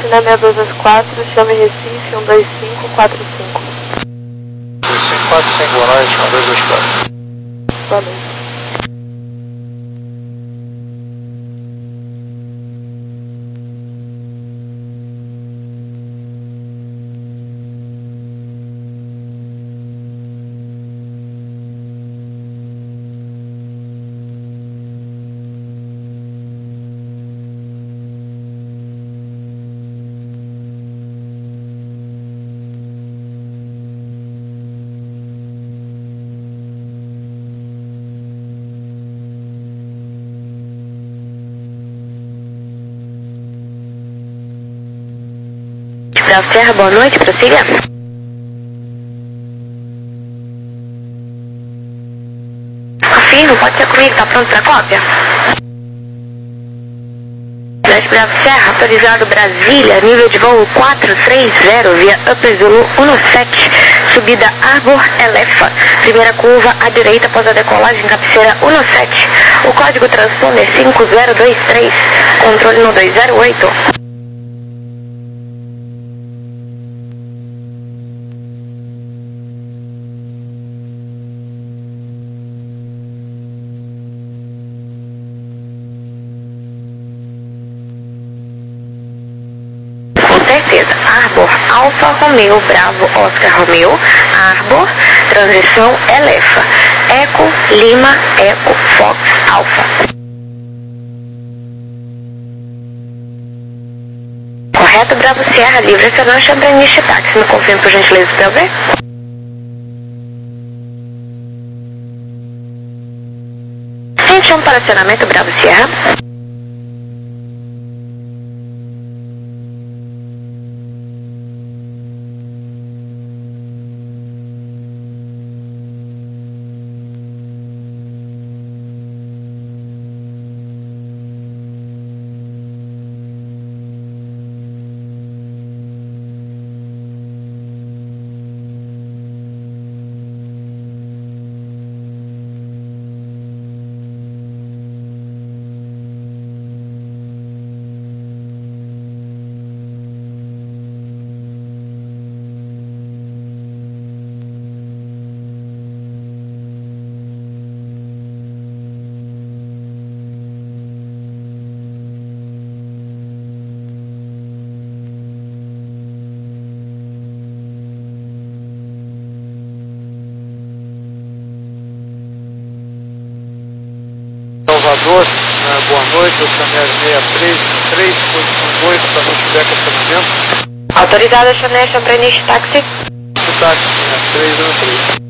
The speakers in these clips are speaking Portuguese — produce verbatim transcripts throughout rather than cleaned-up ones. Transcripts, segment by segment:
China seis dois dois quatro, chame Recife um dois cinco quatro cinco. dois cinco quatro cinco, boa noite, um dois dois quatro. Boa noite. Da Serra, boa noite, prossiga. Confirmo, pode ser comigo, tá pronto pra cópia? dez Bravo Serra, autorizado Brasília, nível de voo quatro três zero, via Upper Zulu sete, subida Arbor Elefa, primeira curva à direita após a decolagem, cabeceira sete, o código transponder cinco zero dois três, controle no dois zero oito. Certeza. Arbor, Alfa Romeo, Bravo, Oscar Romeo, Arbor, transição Elefa, Eco, Lima, Eco, Fox, Alfa. Correto, Bravo Sierra, livre, Senão Chambraniche, táxi, me confirme por gentileza, P V. Gente, um para acionamento, Bravo Sierra. Salvador, né, boa noite, eu chamei seis três três, posição oito, para não tiver acompanhamento. Autorizada, Chanel Chambraniche, táxi. O táxi, né, três um três.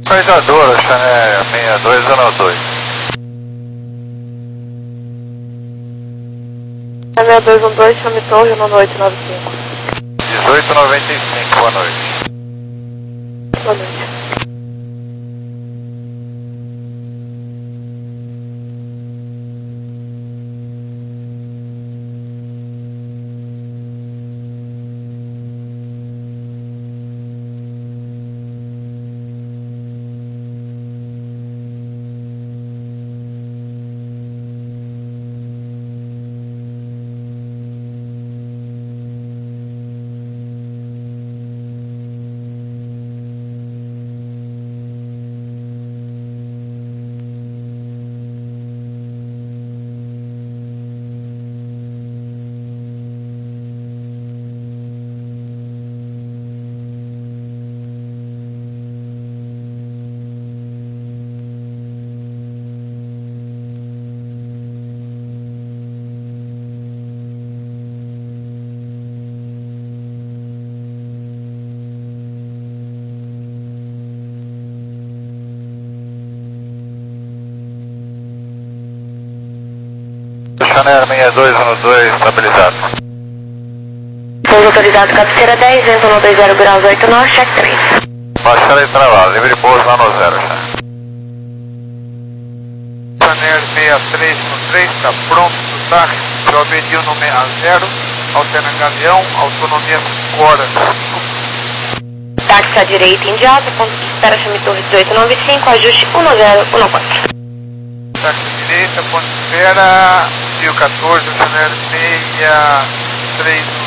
Localizadora, Chanel seis dois um dois. Chanel dois um dois, chame Torre, nove oito nove cinco. dezoito noventa e cinco, boa noite. Boa noite. Chanel seis dois um dois, estabilizado. Pouso autorizado, cabeceira dez, vento um dois zero graus oito norte, check três. Baixada e travada, livre pouso lá no zero, Chanel. Chanel seis três um três, está pronto para o táxi, Jobedio número a zero, alternando Galeão, autonomia cinco horas. Táxi à direita, Indiasa, ponto de espera, chame Torre dezoito nove cinco, ajuste um zero um quatro. Táxi à direita, ponto de espera, Rio quatorze, Chanel seis três um.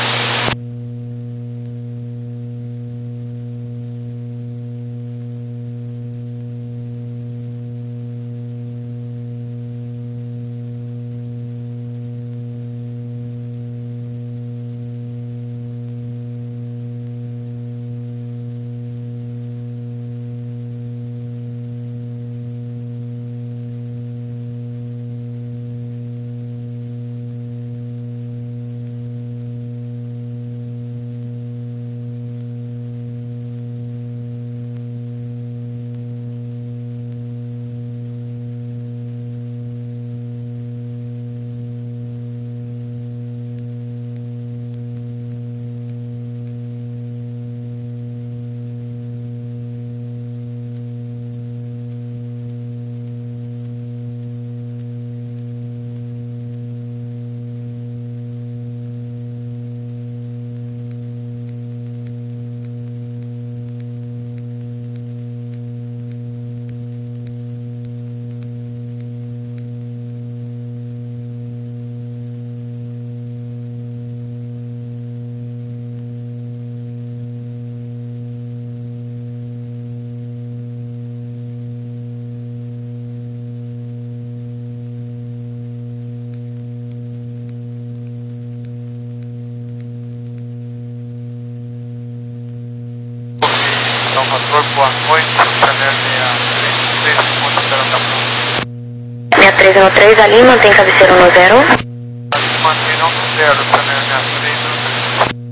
Salvador, boa noite, Chanel seis três um três, esperando a pronto. seis três um três, ali, mantém cabeceira no zero. Mantém no zero, Chanel seis três um três.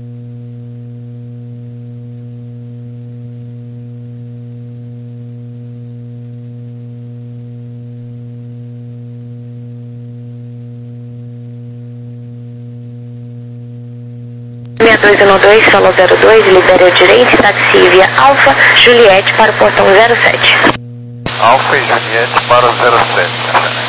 seis dois um dois, solo zero dois, libere à direita, táxi via Alfa, Juliette para o portão zero sete. Alfa e Juliette para o zero sete.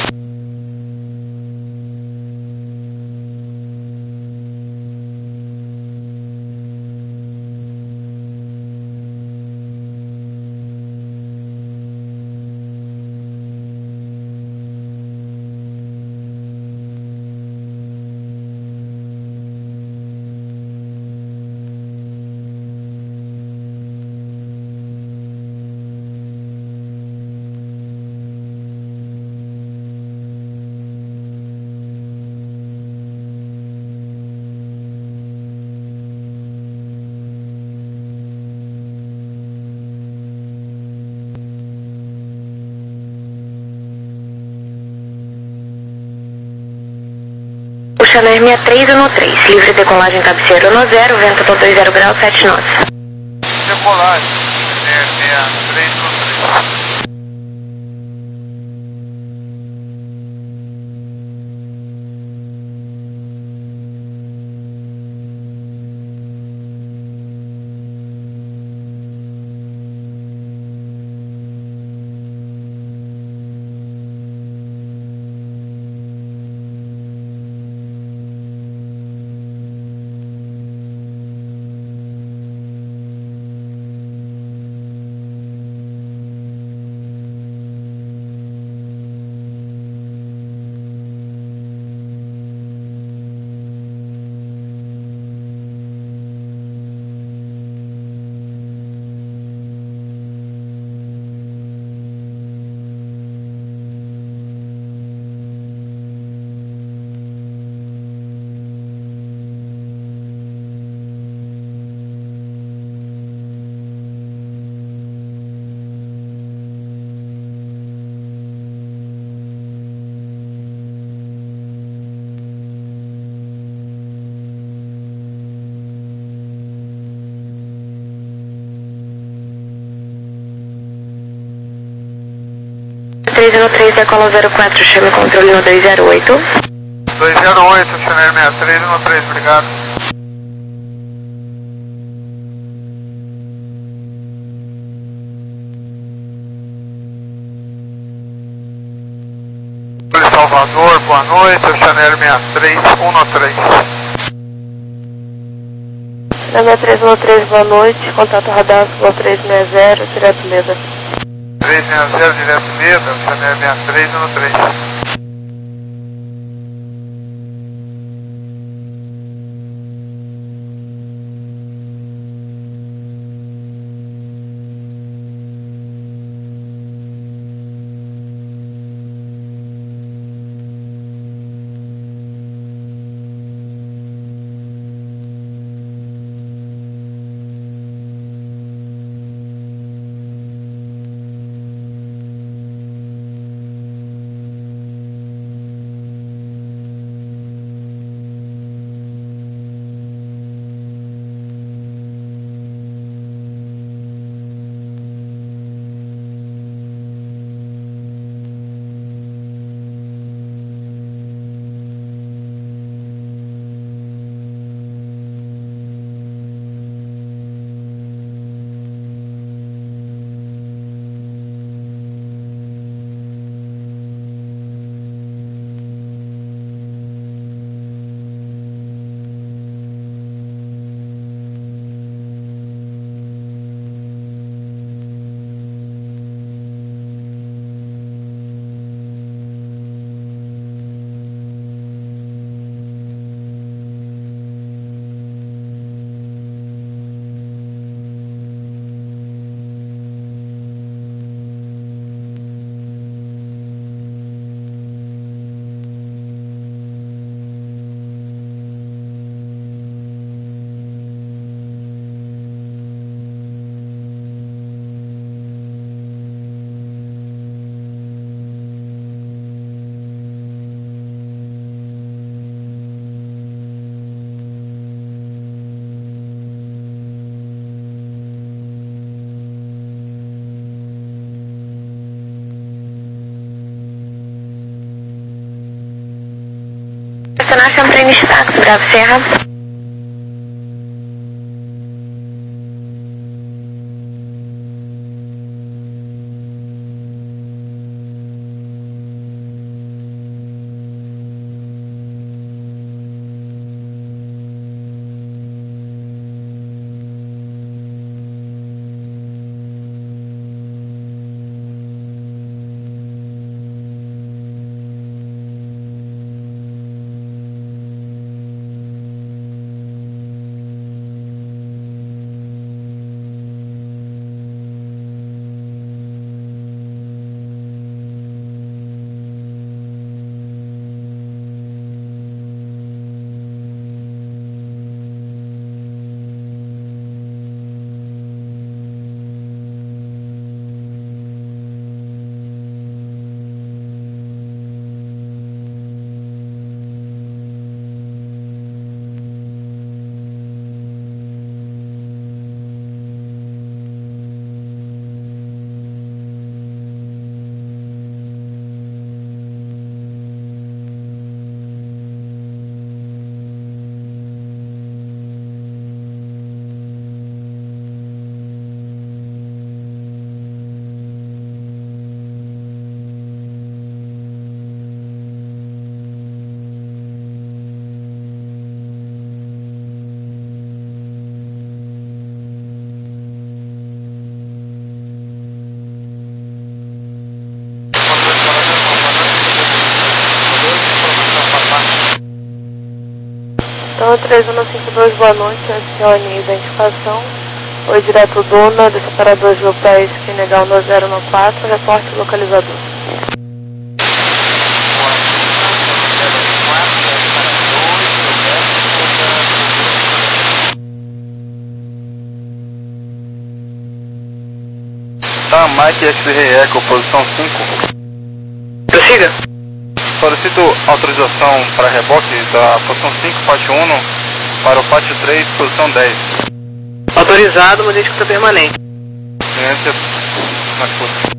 Chanel seis três um três, livre decolagem cabeceira no zero, vento dois zero graus sete nós. Decolagem, sessenta e três no três. três zero três, decola zero quatro, chame controle no dois zero oito. dois zero oito, Channel sessenta e três no três, obrigado. Salvador, boa noite, o Channel sessenta e três, um no três. Channel três um três, boa noite, contato radar Sul três seis zero, direto Leda. três seis zero, direto Leda, Channel sessenta e três, um no três. Estacionar trem de táxi, Bravo Serra. três um cinco dois, boa noite, acione identificação. Oi, direto Dona, do separador de Lopes, Pinegal no zero um quatro, reporte localizador. Tá, Mike X-Ray Echo, posição cinco. Prossiga. Solicito autorização para reboque da posição cinco, pátio um, para o pátio três, posição dez. Autorizado, mas escuta permanente. Ciência na escuta.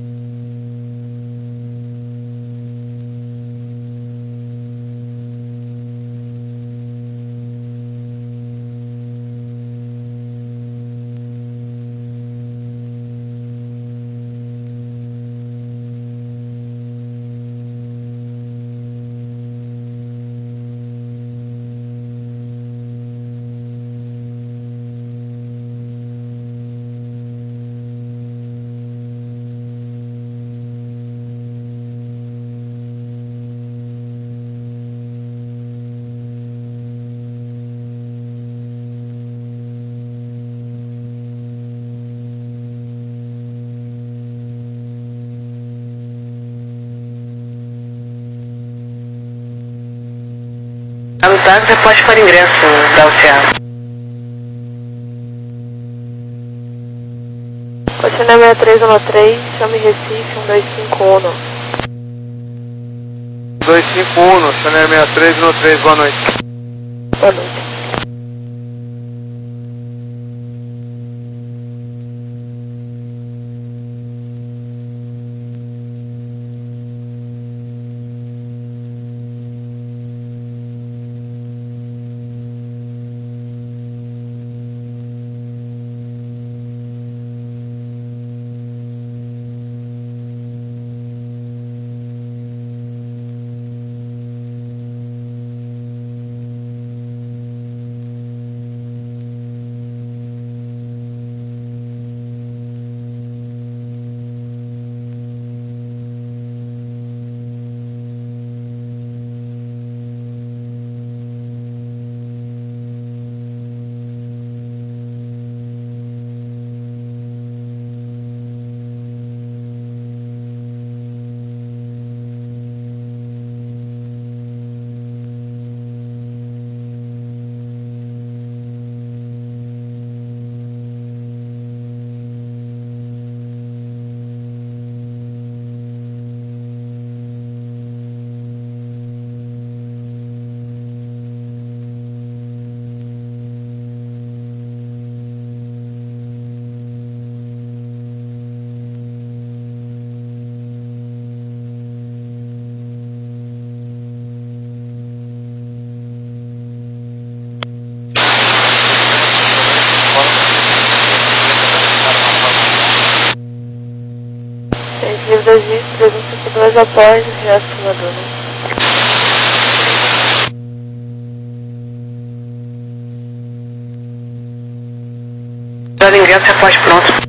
Anotado, você pode para ingresso da Oceano. Cotina seis três um três, chame Recife um dois cinco um. dois cinco um, Chanel seis três um três, boa noite. Boa noite. Livre das vistas, três um cinco dois, após o gesto voador. Para ingresso, repórte pronto.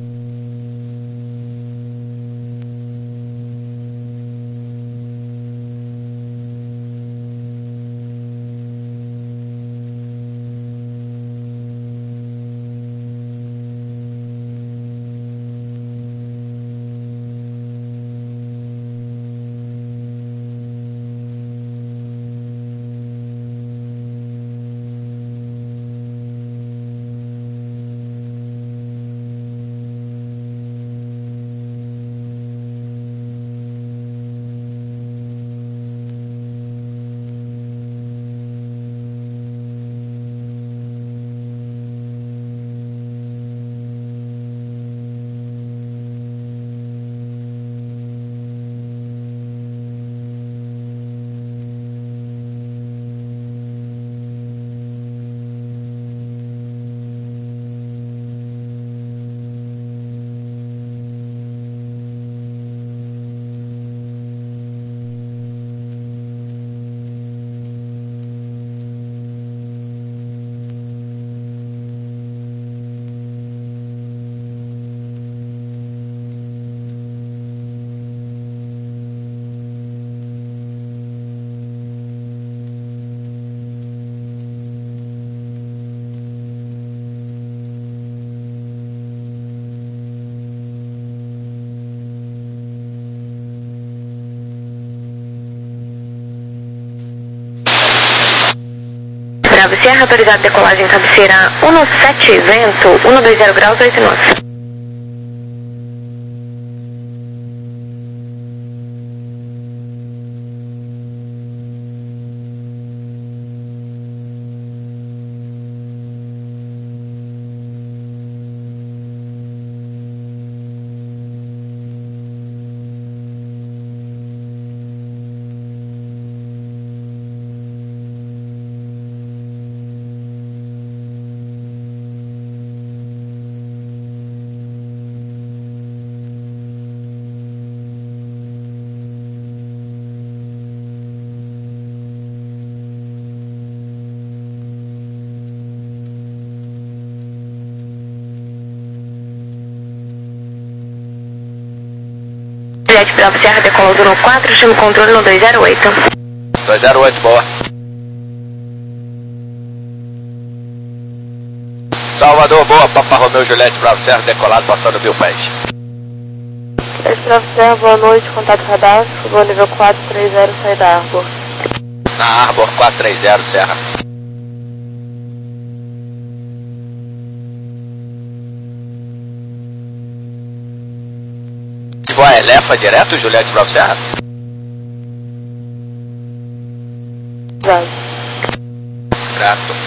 Bravo Sierra, autorizado decolagem cabeceira sete, vento cento e vinte graus, oito nós. Juliette Bravo Sierra, decola zero quatro, chama o controle no dois zero oito. dois zero oito, boa. Salvador, boa, Papa Romeu, Juliette Bravo Sierra, decolado, passando mil pés. Juliette Bravo Sierra, boa noite, contato radar, chegou nível quatro três zero, sai da Arbor. Na Arbor, quatro três zero, Serra. Vai, Lefa direto, Juliette Bravo Serra? Vai. Grato.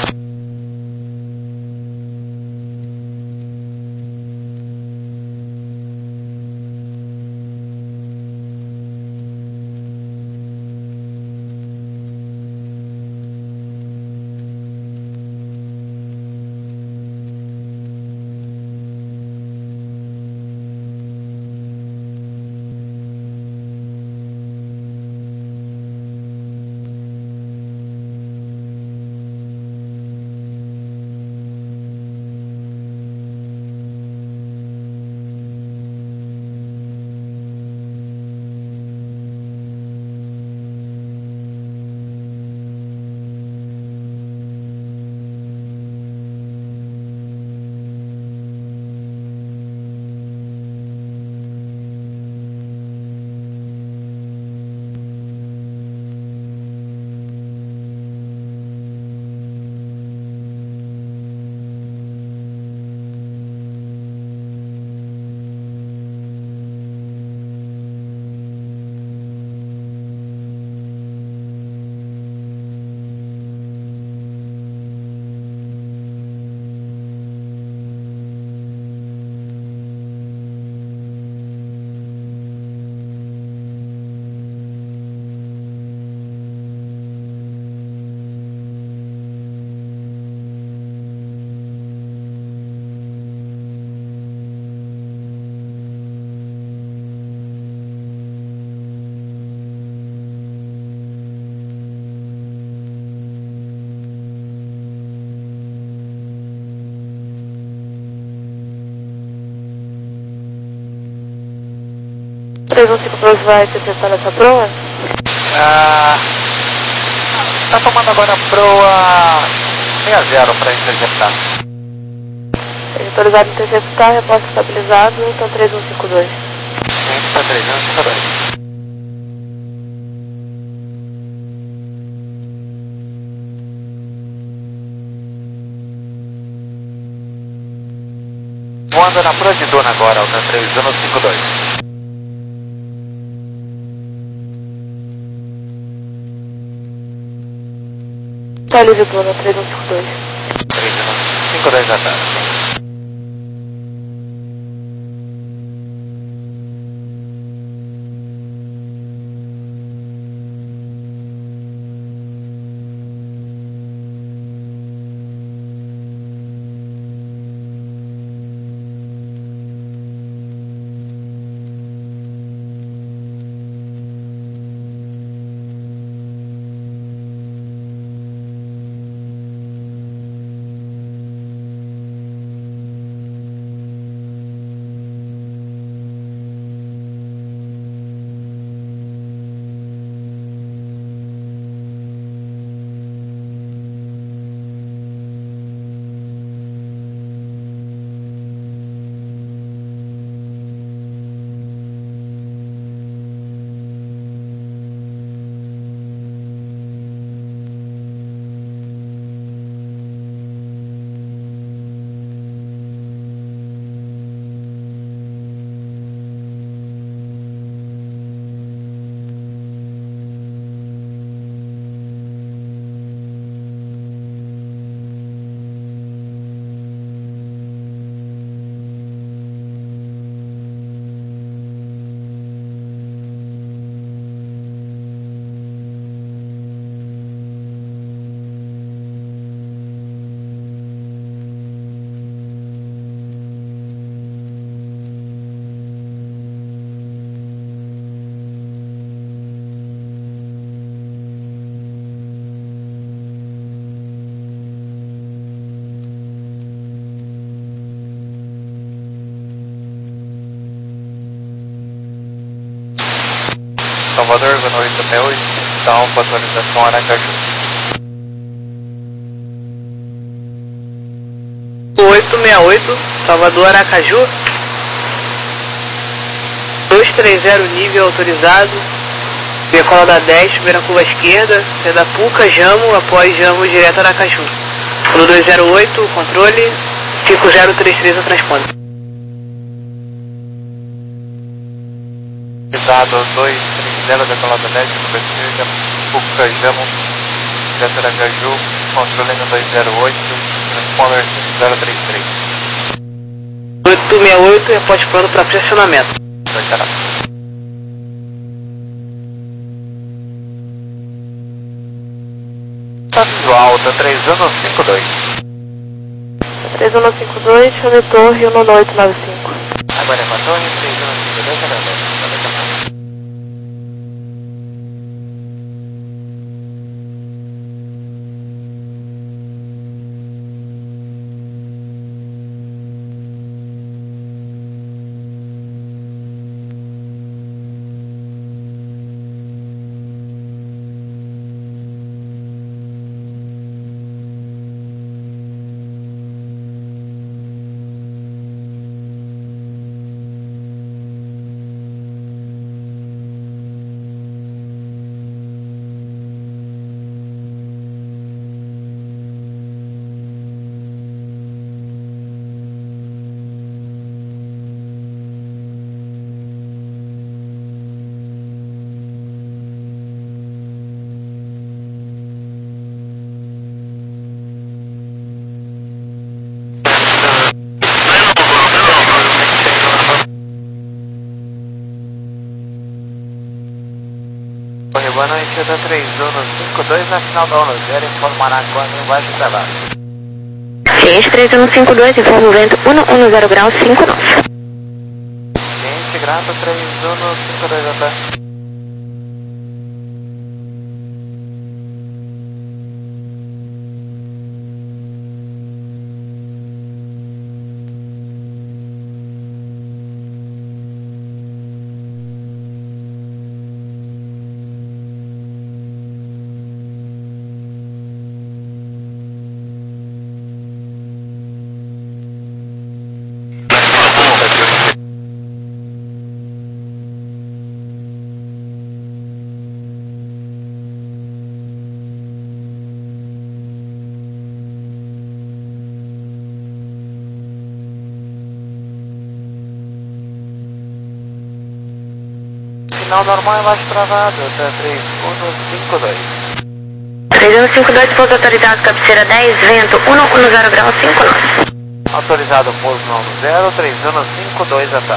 três um cinco dois vai interceptar essa proa? Ah, tá tomando agora a proa sessenta para interceptar. Autorizado a interceptar, reposta estabilizado, então três um cinco dois. Sim, tá três um cinco dois. Voando na proa de Duna agora, Alta três um cinco dois. Tá livre Duna, três um cinco dois. três um cinco dois da tarde. Salvador, Zona oito sessenta e oito, Alfa, atualização Aracaju. oito seis oito, Salvador, Aracaju. dois três zero, nível autorizado. Decola da dez, primeira curva esquerda, sendo a Puca, Jamo, após Jamo, direto Aracaju. Pulo dois zero oito, controle, cinco zero três três, a transponder. Cuidado dois três zero, decolada dez, curva esquerda, Puca, Jamo, direto Aracaju, controle no dois zero oito, transponder cinco zero três três. oito seis oito, repórte pronto para pressionamento. Visual, alta três um cinco dois. três um cinco dois, chame torre um oito nove cinco. Agora é uma torre, três um cinco dois, agora boa noite, da três um cinco dois, na final da onda zero, informará quando embaixo da base. Ciente três um cinco dois, informa o vento um um zero grau cinco nove. Ciente, grato, três um cinco dois, até. Final normal embaixo travado, até três um cinco dois. três um cinco dois, pouso autorizado, cabeceira dez, vento um um zero grau cinco nove. Autorizado pouso no zero, três um cinco dois, até.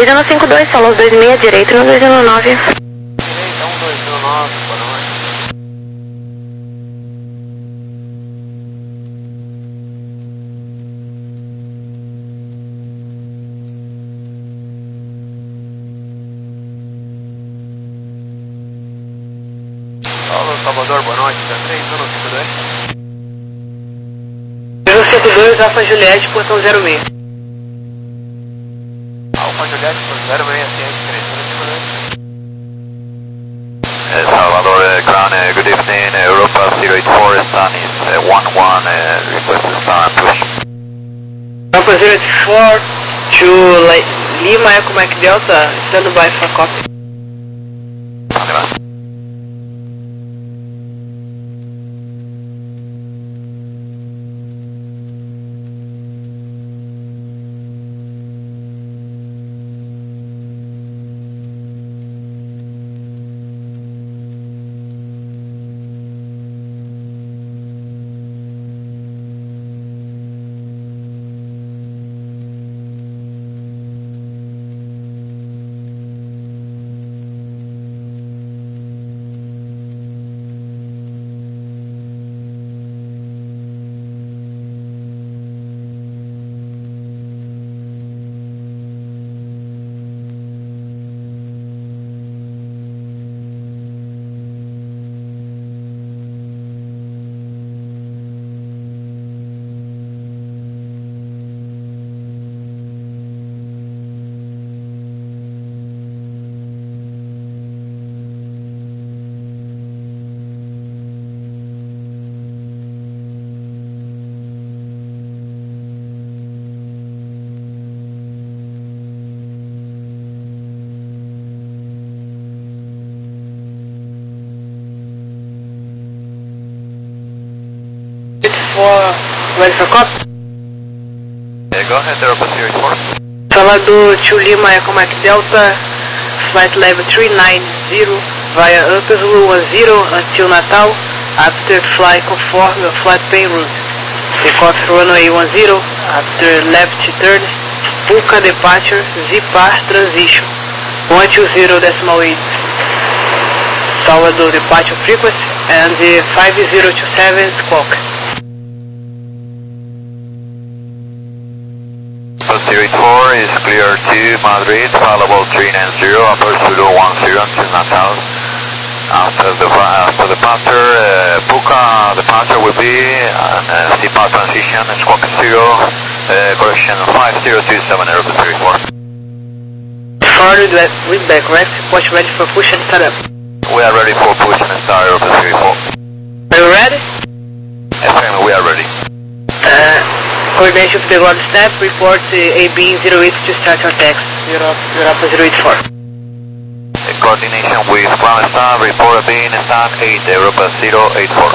dois um cinco dois, falou dois seis, direito no dois um nove. Direita, um dois um nove, boa noite. Paulo Salvador, boa noite, três um cinco dois. três um cinco dois, Alfa Juliette, portão zero seis. Alfa Juliette, por zero seis, três um cinco dois. Uh, Salvador uh, ground, uh, good evening, uh, Europa zero eight four, sun is uh, one one, uh, request to start push. Alfa zero eight four to like, Lima Echo Mike Delta, stand by for copy. For ready for copy. Yeah, go ahead, Europa zero eight four. Salvador to Lima Echo Mike Delta, flight level three nine zero via Upper Zulu one zero until Natal, after fly conform your flight plane route. Take off runway one zero, after left turn, Puka departure, Z-Par transition, one two zero decimal eight. Salvador departure frequency, and the five zero two seven squawk. zero eight four is clear to Madrid, followable three nine zero, upper Zulu one zero until Natal. After the after the departure, uh, Puka departure will be an uh, C-Par transition, squawk zero, uh, correction five zero two seven, Europa zero eight four. Forward with back, right? Watch ready for push and start up. We are ready for push and start, Europa zero eight four. Are you ready? F M, we are ready. Uh, coordination with the ground staff, report uh, A B zero eight to start your taxi, Europa, Europa zero eight four. Uh, coordination with ground staff, report being start eight, Europa zero eight four.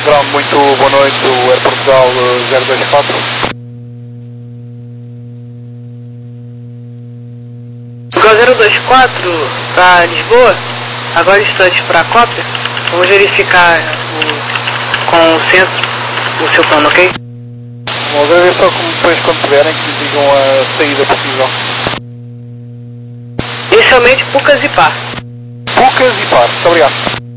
Ground, muito boa noite, o Air Portugal zero dois quatro. Portugal zero dois quatro para Lisboa, agora instantes para a cópia. Vamos verificar o, com o centro o seu plano, ok? Vamos ver só como depois quando puderem que digam a saída possível. Inicialmente Pucas e Par. Pucas e Par, muito obrigado.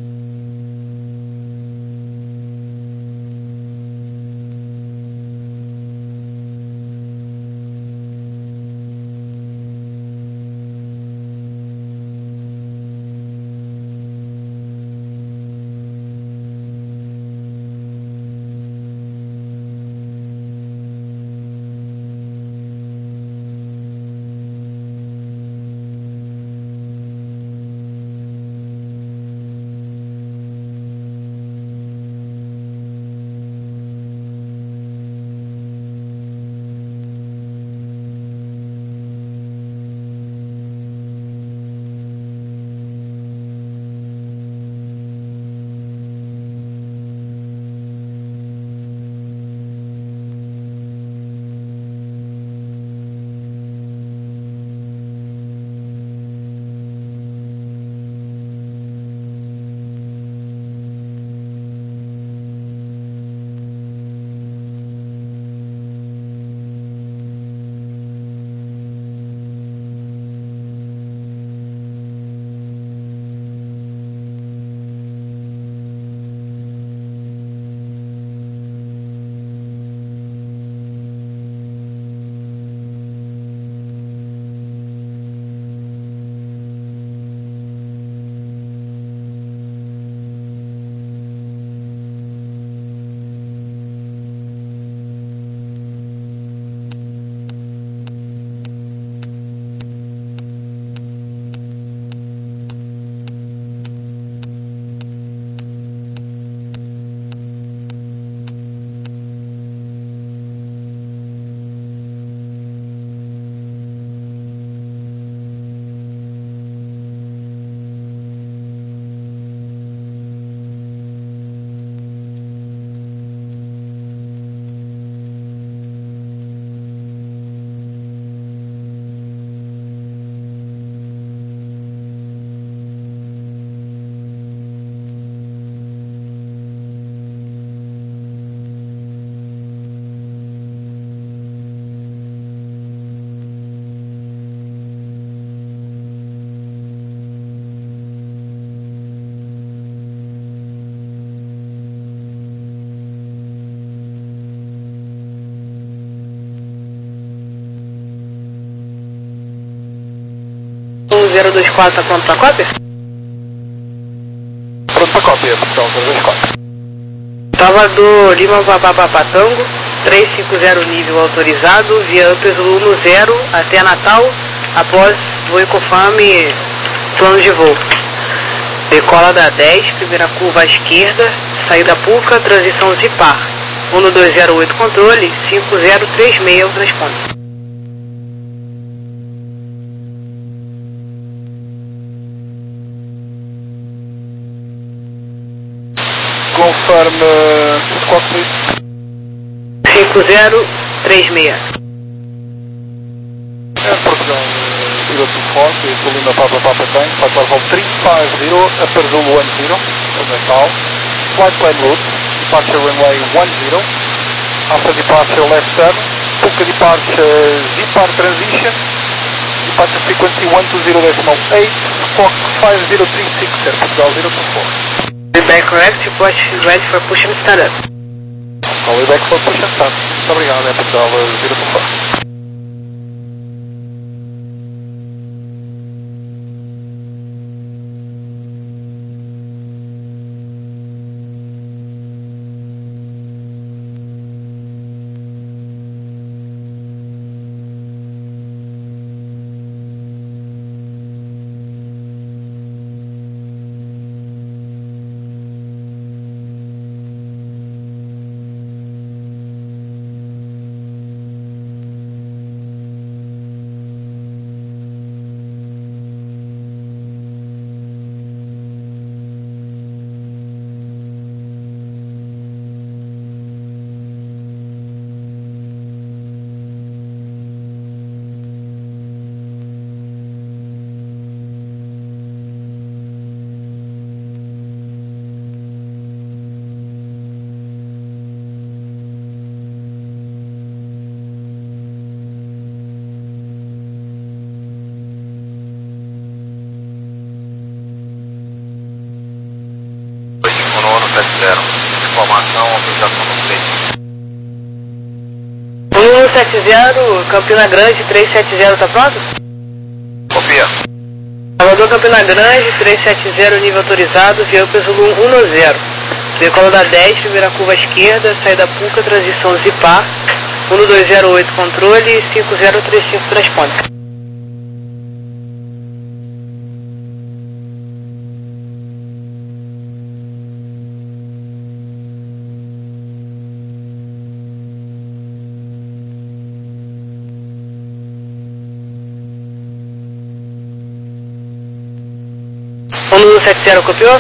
zero dois quatro está pronto para cópia? Pronto para cópia, Portugal zero dois quatro. Salvador Lima Papapá Tango, trezentos e cinquenta nível autorizado, via Upper Zulu no zero até Natal, após voo Ecofame, plano de voo. Decola da dez, primeira curva à esquerda, saída Puca, transição Zipar. um dois zero oito controle, cinco zero três seis o transponder. Confirm squawk please. cinco zero três seis. Air Portugal zero two four, vehicle Lima Papa Papa Tank, Papa Level three five zero, Upper Zulu one zero, from Natal, flight plan route, departure runway one zero, after departure left turn, Puka departure Zipar transition, departure frequency one two zero point eight, squawk five zero three six, Air Portugal zero two four. Feedback correct, push ready for push and stand up. Call you back for push and start. Muito obrigado, Air Portugal zero two four. informação, autorização no cliente. um um sete zero, Campina Grande, três sete zero, tá pronto? Copia. Salvador, Campina Grande, três sete zero, nível autorizado, via peso um um zero. Decola da dez, primeira curva à esquerda, saída Puca, transição Zipar, um dois zero oito, controle, cinco zero três cinco, transponder. um um sete zero, copiou?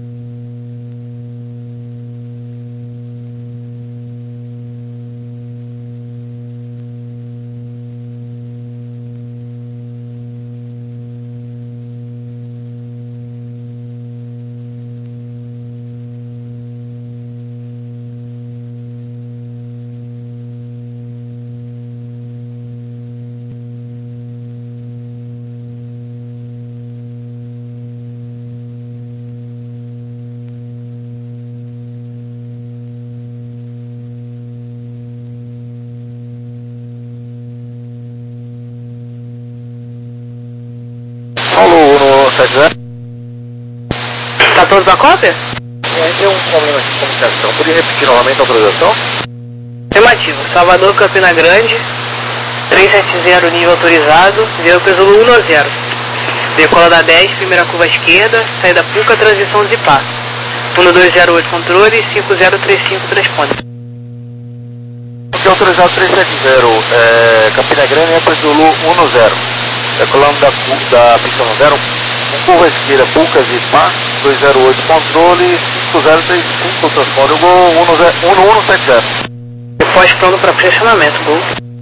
Tá todos na cópia? É, deu um problema aqui de comunicação. Podia repetir novamente a autorização? Afirmativo. Salvador, Campina Grande, três sete zero, nível autorizado, via peso um zero. Decola da dez, primeira curva à esquerda, saída Puca, transição Zipar. um dois zero oito, controle, cinco zero três cinco, transponder. Aqui autorizado três sete zero, é, Campina Grande, é peso um zero. Decolando da, da pista zero, curva esquerda, Puca, Zipar, dois zero oito, controle, cinco zero três cinco, transponder, o gol um um sete zero. Depois pronto para pressionamento, gol.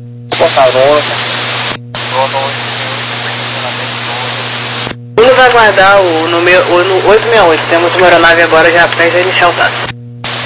Um vai guardar o número o oito seis oito, temos uma aeronave agora já prestes a iniciar o táxi.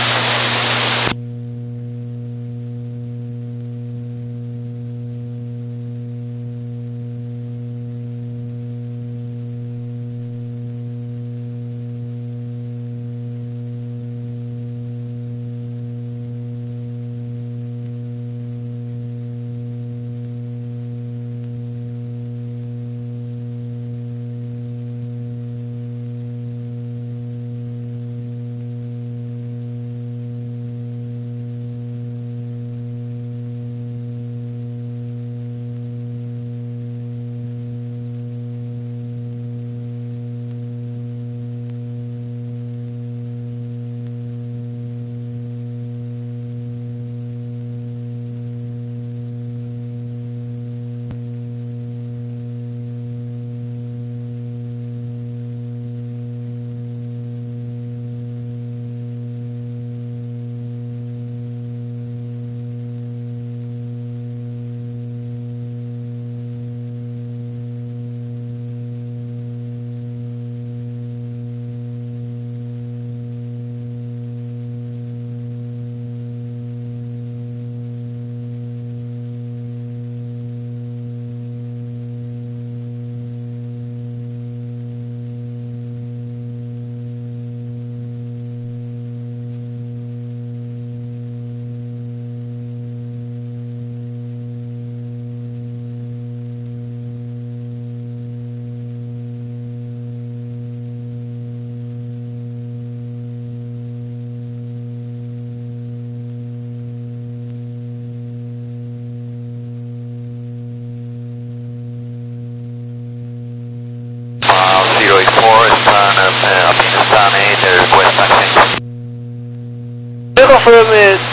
Confirm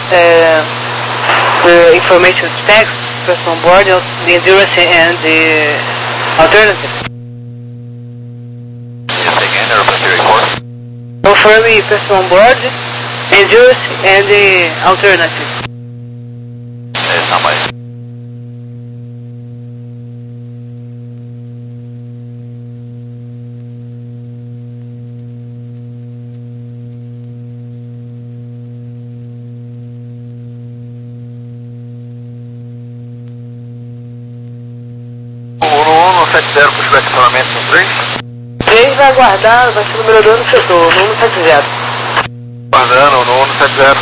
uh, the information text, person on board, the endurance and the alternative. Yes, again, airplane report. Confirm the person on board, the endurance and the alternative. Yes, somebody. sete zero, pushback acionamento no três. três vai aguardar, vai ser o número dois no setor, no um sete zero. Guardando, no um sete zero.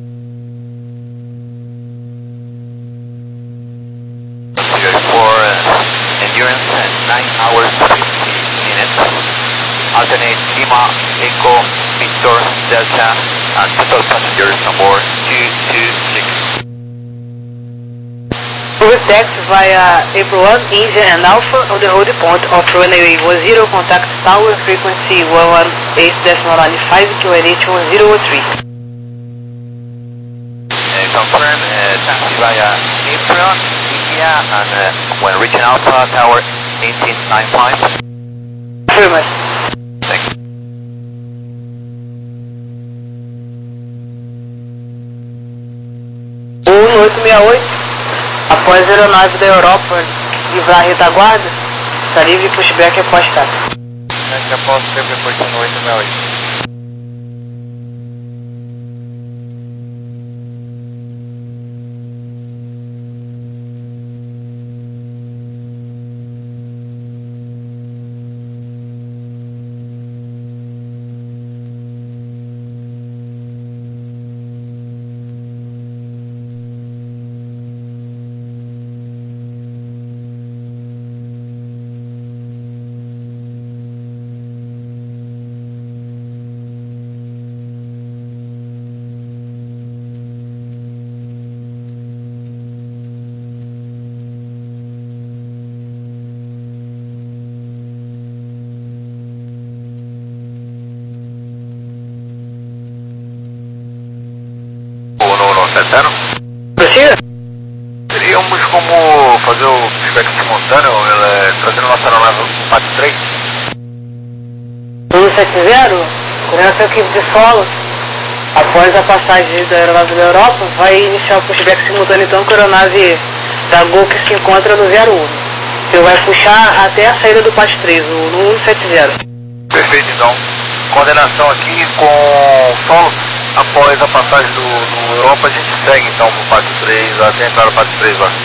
zero four, uh, endurance at nine hours fifty minutes. Alternate Lima, Echo, Victor, Delta, and total passengers on board two two six. With taxi via April one, India and Alpha on the hold point of runway one zero, contact tower frequency one one eight point nine five, Q N H one zero one three. Uh, confirm uh, taxi via April, India, and uh, when reaching Alpha, tower eighteen ninety-five. Very much. Thanks. um oito seis oito. Após a aeronave da Europa livrar a retaguarda, está livre pushback após taxa. Após tempo depois de oito seis oito. Prossiga? Teríamos como fazer o feedback simultâneo, é, trazendo nossa aeronave P A C três? um sete zero, coordenação equipe de solo. Após a passagem da aeronave da Europa, vai iniciar o pushback simultâneo então com a aeronave da Gol que se encontra no zero um. Você vai puxar até a saída do P A C três, no um sete zero. Perfeito, então. Coordenação aqui com solo. Após a passagem do, do Europa, a gente segue então para o P A C três, até entrar no P A C três lá.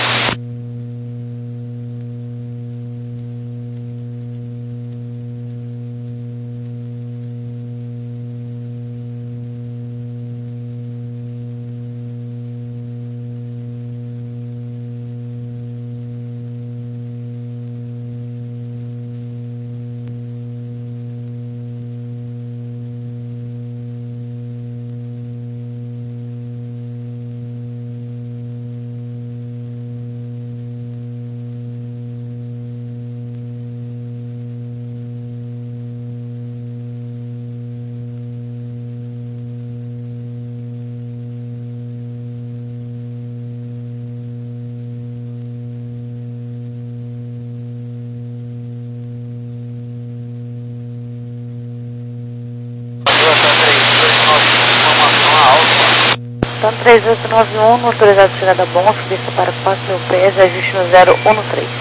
Então três oito nove um, autorizado chegada bom, subista para quatro mil pés, ajuste no zero um três.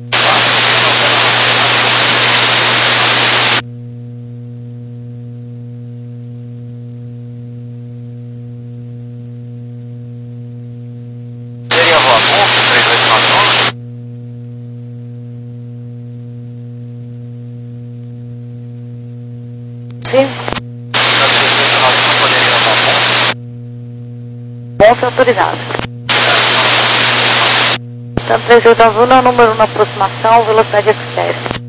Seria voar bom, três oito nove um? Sim. Ponto autorizado. Então três oito nove um, número na aproximação, velocidade express.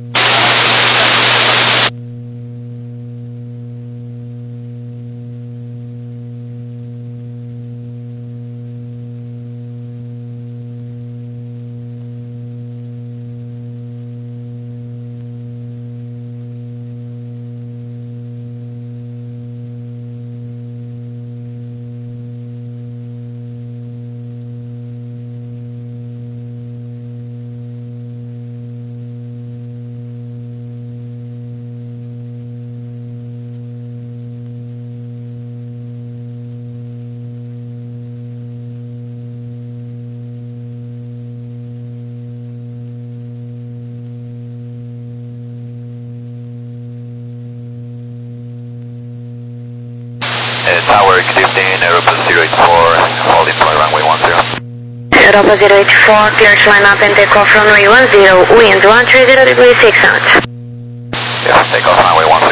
Tower, good evening, Europa zero eight four, holding for runway one zero. Europa zero eight four, clear to line up and take off runway one zero, wind one three zero degrees six knots. Yes, take off runway one zero.